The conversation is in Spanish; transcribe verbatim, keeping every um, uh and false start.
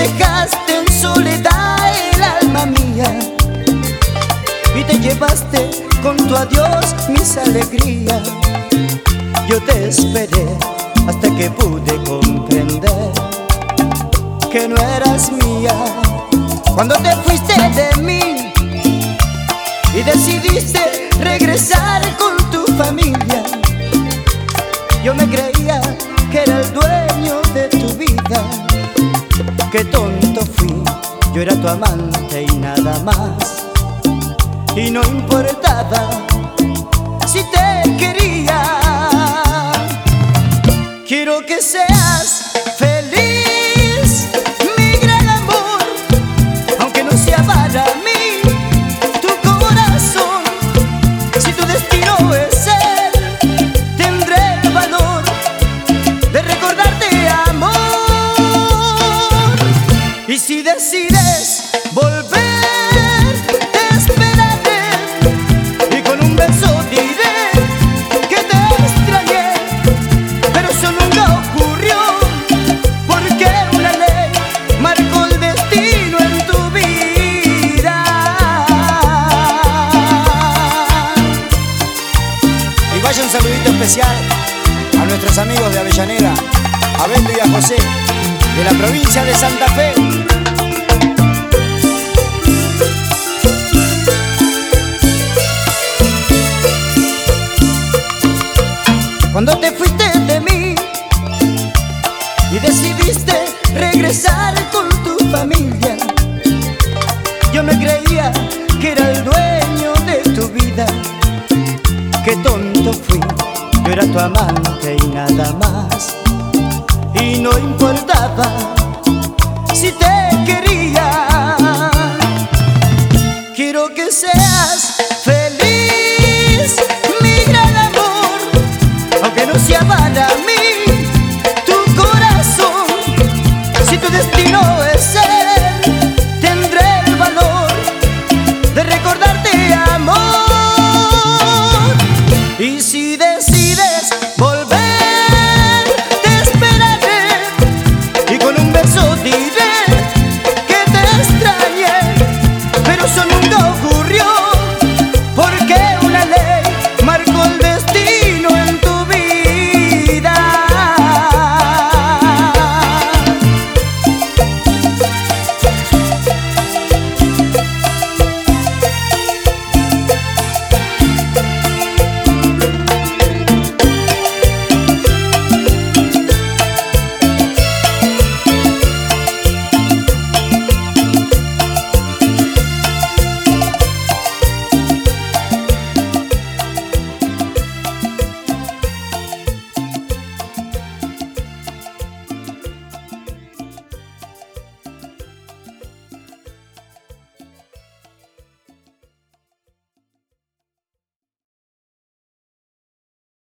dejaste en soledad el alma mía y te llevaste con tu adiós mis alegrías. Yo te esperé hasta que pude comprender que no eras mía. Cuando te fuiste de mí y decidiste regresar con tu familia, yo me creía que era el dueño de tu vida. Qué tonto fui, yo era tu amante y nada más. Y no importaba si te quería. Quiero que seas feliz, mi gran amor, aunque no sea para mí tu corazón. Si tu destino es ser, tendré el valor de recordarte amor. Y si decides volver, vaya un saludito especial a nuestros amigos de Avellaneda, a Beto y a José, de la provincia de Santa Fe. Cuando te fuiste de mí y decidiste regresar con tu familia, yo me creía que era el dueño de tu vida. Qué tonto fui, yo era tu amante y nada más. Y no importaba si te